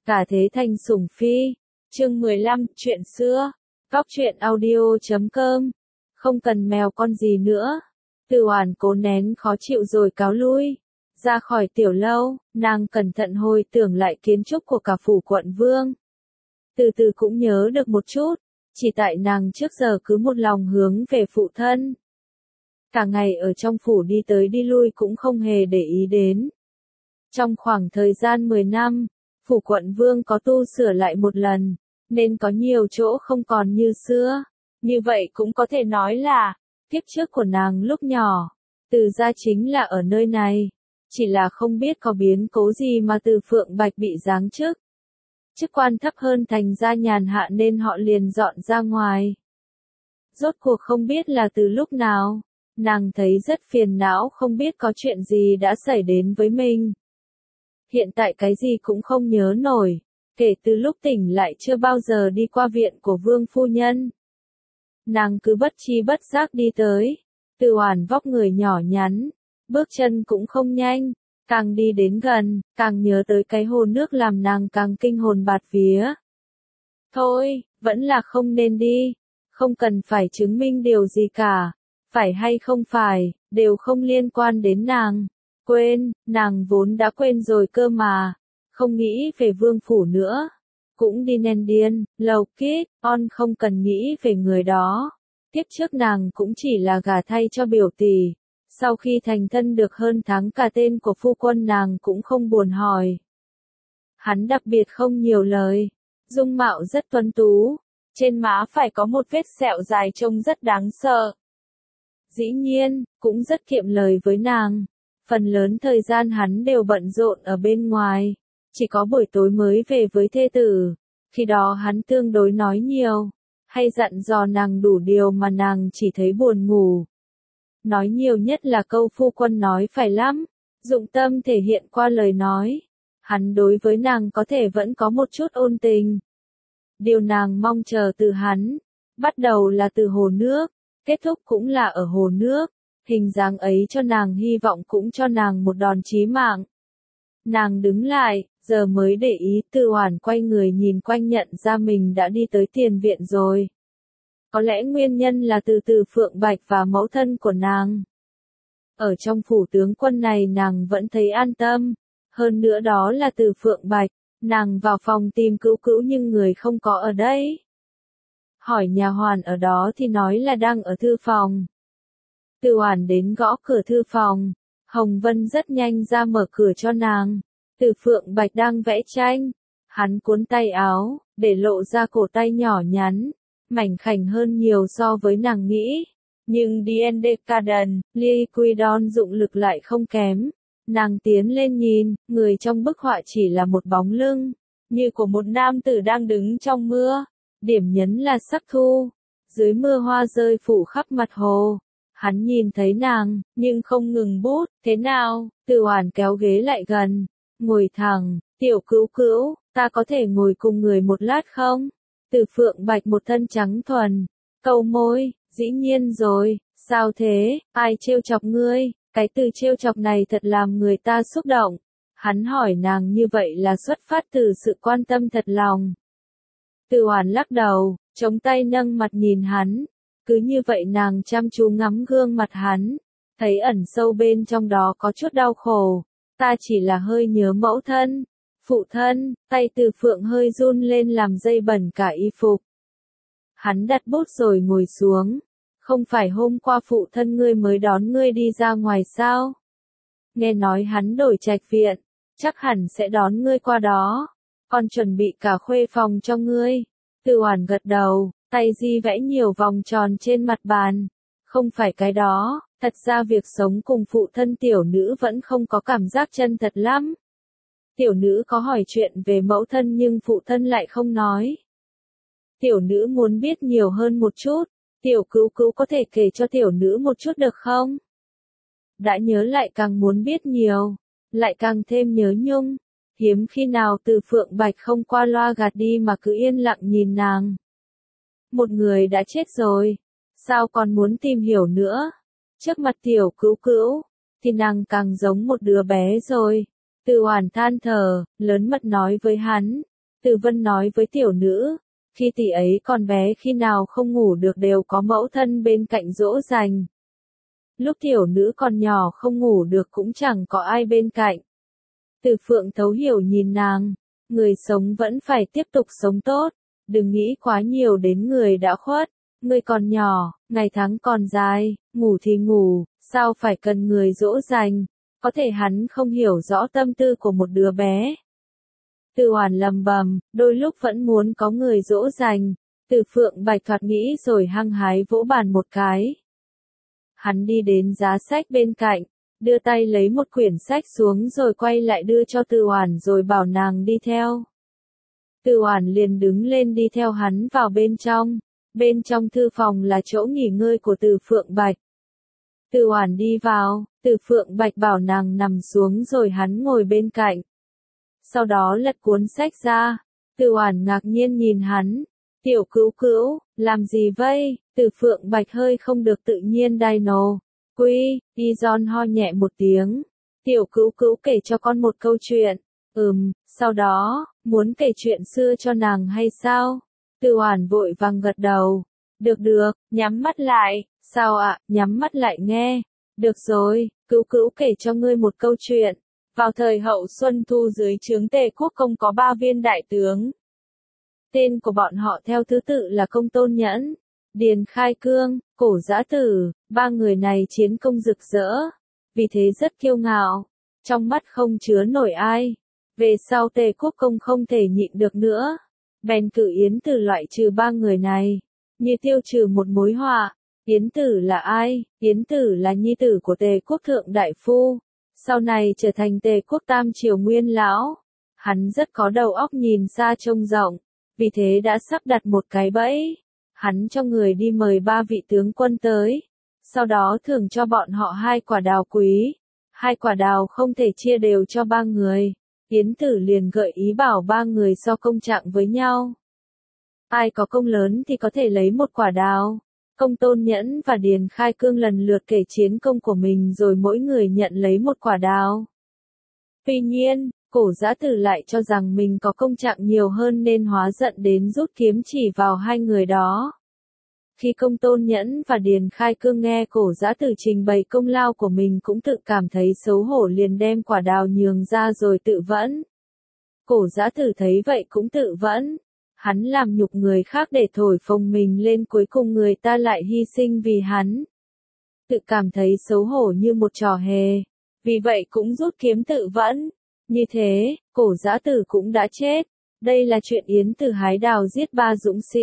Cả thế thành sủng phi. Chương 15, chuyện xưa. Góc truyện audio.com. Không cần mèo con gì nữa. Từ Oản cố nén khó chịu rồi cáo lui. Ra khỏi tiểu lâu, nàng cẩn thận hồi tưởng lại kiến trúc của cả phủ quận vương. Từ từ cũng nhớ được một chút, chỉ tại nàng trước giờ cứ một lòng hướng về phụ thân. Cả ngày ở trong phủ đi tới đi lui cũng không hề để ý đến. Trong khoảng thời gian 10 năm, phủ quận vương có tu sửa lại một lần, nên có nhiều chỗ không còn như xưa. Như vậy cũng có thể nói là, kiếp trước của nàng lúc nhỏ, Từ gia chính là ở nơi này. Chỉ là không biết có biến cố gì mà Từ Phượng Bạch bị giáng chức. Chức quan thấp hơn thành ra nhàn hạ nên họ liền dọn ra ngoài. Rốt cuộc không biết là từ lúc nào, nàng thấy rất phiền não không biết có chuyện gì đã xảy đến với mình. Hiện tại cái gì cũng không nhớ nổi, kể từ lúc tỉnh lại chưa bao giờ đi qua viện của vương phu nhân. Nàng cứ bất tri bất giác đi tới, Từ Oản vóc người nhỏ nhắn, bước chân cũng không nhanh, càng đi đến gần, càng nhớ tới cái hồ nước làm nàng càng kinh hồn bạt vía. Thôi, vẫn là không nên đi, không cần phải chứng minh điều gì cả, phải hay không phải, đều không liên quan đến nàng. Quên, nàng vốn đã quên rồi cơ mà, không nghĩ về vương phủ nữa. Cũng đi nên điên, lầu kít, không cần nghĩ về người đó. Tiếp trước nàng cũng chỉ là gả thay cho biểu tỷ. Sau khi thành thân được hơn tháng cả tên của phu quân nàng cũng không buồn hỏi. Hắn đặc biệt không nhiều lời, dung mạo rất tuấn tú, trên má phải có một vết sẹo dài trông rất đáng sợ. Dĩ nhiên, cũng rất kiệm lời với nàng, phần lớn thời gian hắn đều bận rộn ở bên ngoài, chỉ có buổi tối mới về với thê tử, khi đó hắn tương đối nói nhiều, hay dặn dò nàng đủ điều mà nàng chỉ thấy buồn ngủ. Nói nhiều nhất là câu phu quân nói phải lắm, dụng tâm thể hiện qua lời nói. Hắn đối với nàng có thể vẫn có một chút ôn tình. Điều nàng mong chờ từ hắn, bắt đầu là từ hồ nước, kết thúc cũng là ở hồ nước. Hình dáng ấy cho nàng hy vọng cũng cho nàng một đòn chí mạng. Nàng đứng lại, giờ mới để ý. Từ Oản quay người nhìn quanh nhận ra mình đã đi tới tiền viện rồi. Có lẽ nguyên nhân là từ Từ Phượng Bạch và mẫu thân của nàng. Ở trong phủ tướng quân này nàng vẫn thấy an tâm. Hơn nữa đó là Từ Phượng Bạch. Nàng vào phòng tìm Cữu Cữu nhưng người không có ở đây. Hỏi nhà hoàn ở đó thì nói là đang ở thư phòng. Từ Oản đến gõ cửa thư phòng. Hồng Vân rất nhanh ra mở cửa cho nàng. Từ Phượng Bạch đang vẽ tranh. Hắn cuốn tay áo, để lộ ra cổ tay nhỏ nhắn. Mảnh khảnh hơn nhiều so với nàng nghĩ. Nhưng Diendekaden, Liquidon dụng lực lại không kém. Nàng tiến lên nhìn, người trong bức họa chỉ là một bóng lưng, như của một nam tử đang đứng trong mưa. Điểm nhấn là sắc thu. Dưới mưa hoa rơi phủ khắp mặt hồ. Hắn nhìn thấy nàng, nhưng không ngừng bút. Thế nào? Từ Oản kéo ghế lại gần. Ngồi thẳng, Tiểu Cữu Cữu, ta có thể ngồi cùng người một lát không? Từ Phượng Bạch một thân trắng thuần, câu môi, dĩ nhiên rồi, sao thế, ai trêu chọc ngươi? Cái từ trêu chọc này thật làm người ta xúc động. Hắn hỏi nàng như vậy là xuất phát từ sự quan tâm thật lòng. Từ Oản lắc đầu, chống tay nâng mặt nhìn hắn. Cứ như vậy nàng chăm chú ngắm gương mặt hắn, thấy ẩn sâu bên trong đó có chút đau khổ. Ta chỉ là hơi nhớ mẫu thân, phụ thân. Tay Từ Phượng hơi run lên làm dây bẩn cả y phục. Hắn đặt bút rồi ngồi xuống. Không phải hôm qua phụ thân ngươi mới đón ngươi đi ra ngoài sao? Nghe nói hắn đổi trạch viện, chắc hẳn sẽ đón ngươi qua đó. Còn chuẩn bị cả khuê phòng cho ngươi. Từ Oản gật đầu, tay di vẽ nhiều vòng tròn trên mặt bàn. Không phải cái đó, thật ra việc sống cùng phụ thân tiểu nữ vẫn không có cảm giác chân thật lắm. Tiểu nữ có hỏi chuyện về mẫu thân nhưng phụ thân lại không nói. Tiểu nữ muốn biết nhiều hơn một chút. Tiểu Cữu Cữu có thể kể cho tiểu nữ một chút được không? Đã nhớ lại càng muốn biết nhiều, lại càng thêm nhớ nhung. Hiếm khi nào Từ Phượng Bạch không qua loa gạt đi mà cứ yên lặng nhìn nàng. Một người đã chết rồi, sao còn muốn tìm hiểu nữa? Trước mặt Tiểu Cữu Cữu, thì nàng càng giống một đứa bé rồi. Từ Oản than thở, lớn mật nói với hắn, Từ Vân nói với tiểu nữ, khi tỷ ấy còn bé khi nào không ngủ được đều có mẫu thân bên cạnh dỗ dành. Lúc tiểu nữ còn nhỏ không ngủ được cũng chẳng có ai bên cạnh. Từ Phượng thấu hiểu nhìn nàng, người sống vẫn phải tiếp tục sống tốt, đừng nghĩ quá nhiều đến người đã khuất. Ngươi còn nhỏ, ngày tháng còn dài, ngủ thì ngủ, sao phải cần người dỗ dành, có thể hắn không hiểu rõ tâm tư của một đứa bé. Từ Oản lầm bầm, đôi lúc vẫn muốn có người dỗ dành. Từ Phượng Bạch thoạt nghĩ rồi hăng hái vỗ bàn một cái. Hắn đi đến giá sách bên cạnh, đưa tay lấy một quyển sách xuống rồi quay lại đưa cho Từ Oản rồi bảo nàng đi theo. Từ Oản liền đứng lên đi theo hắn vào bên trong. Bên trong thư phòng là chỗ nghỉ ngơi của Từ Phượng Bạch. Từ Oản đi vào, Từ Phượng Bạch bảo nàng nằm xuống rồi hắn ngồi bên cạnh. Sau đó lật cuốn sách ra. Từ Oản ngạc nhiên nhìn hắn. Tiểu Cữu Cữu, làm gì vậy? Từ Phượng Bạch hơi không được tự nhiên đai nồ. Quy, Y Giòn ho nhẹ một tiếng. Tiểu Cữu Cữu kể cho con một câu chuyện. Sau đó, muốn kể chuyện xưa cho nàng hay sao? Từ Oản vội vàng gật đầu. Được, nhắm mắt lại. Sao ạ, nhắm mắt lại nghe. Được rồi, Cữu Cữu kể cho ngươi một câu chuyện. Vào thời hậu Xuân Thu dưới trướng Tề quốc công có 3 viên đại tướng. Tên của bọn họ theo thứ tự là Công Tôn Nhẫn, Điền Khai Cương, Cổ Dã Tử, 3 người này chiến công rực rỡ, vì thế rất kiêu ngạo, trong mắt không chứa nổi ai. Về sau Tề quốc công không thể nhịn được nữa, bèn cử Yến Tử loại trừ 3 người này, như tiêu trừ một mối họa. Yến Tử là ai? Yến Tử là nhi tử của Tề quốc thượng đại phu, sau này trở thành Tề quốc tam triều nguyên lão. Hắn rất có đầu óc nhìn xa trông rộng, vì thế đã sắp đặt một cái bẫy. Hắn cho người đi mời 3 vị tướng quân tới, sau đó thưởng cho bọn họ 2 quả đào quý. 2 quả đào không thể chia đều cho 3 người. Yến Tử liền gợi ý bảo 3 người so công trạng với nhau. Ai có công lớn thì có thể lấy 1 quả đào. Công Tôn Nhẫn và Điền Khai Cương lần lượt kể chiến công của mình rồi mỗi người nhận lấy 1 quả đào. Tuy nhiên, Cổ Dã Tử lại cho rằng mình có công trạng nhiều hơn nên hóa giận đến rút kiếm chỉ vào 2 người đó. Khi Công Tôn Nhẫn và Điền Khai Cương nghe Cổ Dã Tử trình bày công lao của mình cũng tự cảm thấy xấu hổ liền đem quả đào nhường ra rồi tự vẫn. Cổ Dã Tử thấy vậy cũng tự vẫn. Hắn làm nhục người khác để thổi phồng mình lên, cuối cùng người ta lại hy sinh vì hắn. Tự cảm thấy xấu hổ như một trò hề, vì vậy cũng rút kiếm tự vẫn. Như thế, Cổ Dã Tử cũng đã chết. Đây là chuyện Yến Tử hái đào giết 3 dũng sĩ.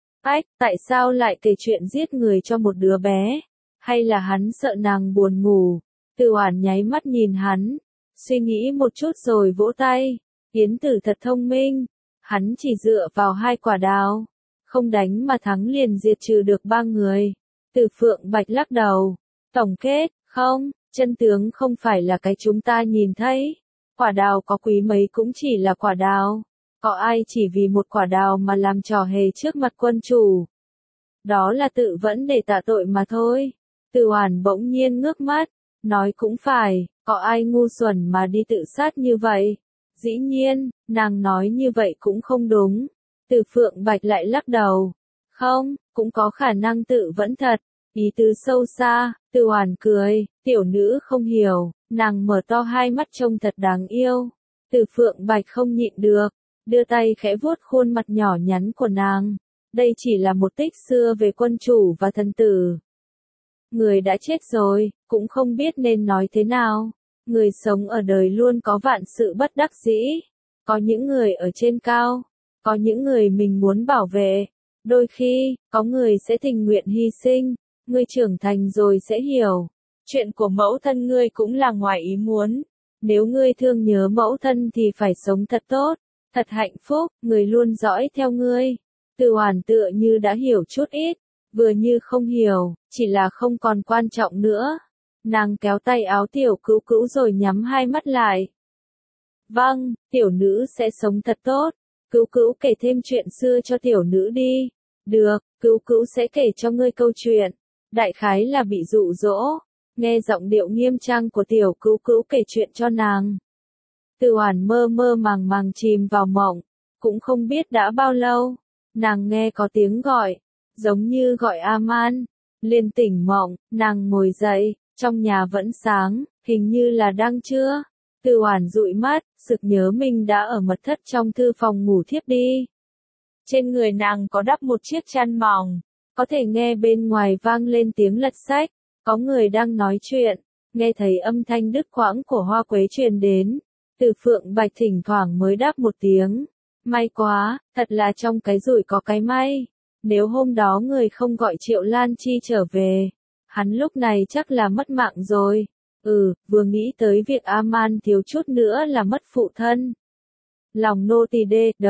Tại sao lại kể chuyện giết người cho một đứa bé? Hay là hắn sợ nàng buồn ngủ? Từ Oản nháy mắt nhìn hắn, suy nghĩ một chút rồi vỗ tay. Yến Tử thật thông minh. Hắn chỉ dựa vào 2 quả đào, không đánh mà thắng liền diệt trừ được 3 người. Từ Phượng Bạch lắc đầu. Tổng kết, không, chân tướng không phải là cái chúng ta nhìn thấy. Quả đào có quý mấy cũng chỉ là quả đào. Có ai chỉ vì 1 quả đào mà làm trò hề trước mặt quân chủ? Đó là tự vẫn để tạ tội mà thôi. Từ Oản bỗng nhiên ngước mắt, nói cũng phải, có ai ngu xuẩn mà đi tự sát như vậy? Dĩ nhiên, nàng nói như vậy cũng không đúng. Từ Phượng Bạch lại lắc đầu. Không, cũng có khả năng tự vẫn thật. Ý tứ sâu xa. Từ Oản cười, tiểu nữ không hiểu. Nàng mở to 2 mắt trông thật đáng yêu. Từ Phượng Bạch không nhịn được, đưa tay khẽ vuốt khuôn mặt nhỏ nhắn của nàng. Đây chỉ là một tích xưa về quân chủ và thần tử. Người đã chết rồi, cũng không biết nên nói thế nào. Người sống ở đời luôn có vạn sự bất đắc dĩ. Có những người ở trên cao, có những người mình muốn bảo vệ. Đôi khi, có người sẽ tình nguyện hy sinh. Ngươi trưởng thành rồi sẽ hiểu. Chuyện của mẫu thân ngươi cũng là ngoài ý muốn. Nếu ngươi thương nhớ mẫu thân thì phải sống thật tốt, thật hạnh phúc, người luôn dõi theo ngươi. Từ Oản tựa như đã hiểu chút ít, vừa như không hiểu, chỉ là không còn quan trọng nữa. Nàng kéo tay áo Tiểu Cữu Cữu rồi nhắm 2 mắt lại. Vâng, tiểu nữ sẽ sống thật tốt. Cữu Cữu kể thêm chuyện xưa cho tiểu nữ đi. Được, Cữu Cữu sẽ kể cho ngươi câu chuyện. Đại khái là bị dụ dỗ. Nghe giọng điệu nghiêm trang của Tiểu Cữu Cữu kể chuyện cho nàng. Từ Oản mơ mơ màng màng chìm vào mộng. cũng không biết đã bao lâu, nàng nghe có tiếng gọi, giống như gọi A-man, liền tỉnh mộng, nàng ngồi dậy, trong nhà vẫn sáng, hình như là đang trưa. Từ Oản dụi mắt, sực nhớ mình đã ở mật thất trong thư phòng ngủ thiếp đi. Trên người nàng có đắp một chiếc chăn mỏng, có thể nghe bên ngoài vang lên tiếng lật sách, có người đang nói chuyện, nghe thấy âm thanh đứt quãng của Hoa Quế truyền đến. Từ Phượng Bạch thỉnh thoảng mới đáp một tiếng. May quá, thật là trong cái rủi có cái may. Nếu hôm đó người không gọi Triệu Lan Chi trở về, hắn lúc này chắc là mất mạng rồi. Vừa nghĩ tới việc A-man thiếu chút nữa là mất phụ thân. Lòng nô tỳ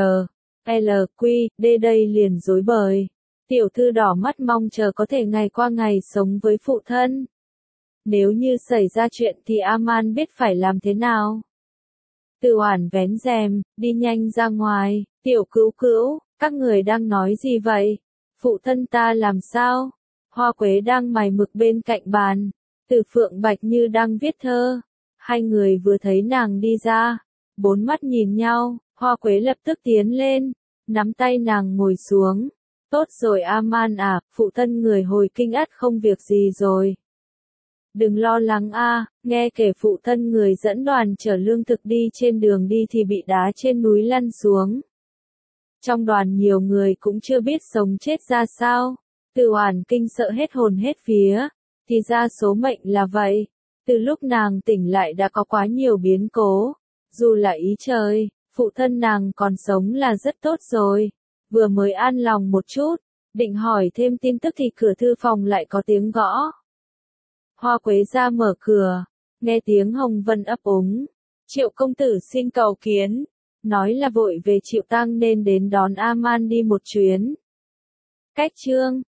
D đây liền rối bời. Tiểu thư đỏ mắt mong chờ có thể ngày qua ngày sống với phụ thân. Nếu như xảy ra chuyện thì A-man biết phải làm thế nào. Từ Oản vén rèm, đi nhanh ra ngoài. Tiểu Cữu Cữu, các người đang nói gì vậy? Phụ thân ta làm sao? Hoa Quế đang mài mực bên cạnh bàn. Từ Phượng Bạch như đang viết thơ. Hai người vừa thấy nàng đi ra, bốn mắt nhìn nhau, Hoa Quế lập tức tiến lên, nắm tay nàng ngồi xuống. Tốt rồi A-man à, phụ thân người hồi kinh ắt không việc gì rồi. Đừng lo lắng a, nghe kể phụ thân người dẫn đoàn chở lương thực đi trên đường đi thì bị đá trên núi lăn xuống. Trong đoàn nhiều người cũng chưa biết sống chết ra sao. Từ Oản kinh sợ hết hồn hết vía. Thì ra số mệnh là vậy. Từ lúc nàng tỉnh lại đã có quá nhiều biến cố. Dù là ý trời, phụ thân nàng còn sống là rất tốt rồi. Vừa mới an lòng một chút, định hỏi thêm tin tức thì cửa thư phòng lại có tiếng gõ. Hoa Quế ra mở cửa, nghe tiếng Hồng Vân ấp úng. Triệu công tử xin cầu kiến. Nói là vội về chịu tang nên đến đón A-man đi một chuyến. Cách chương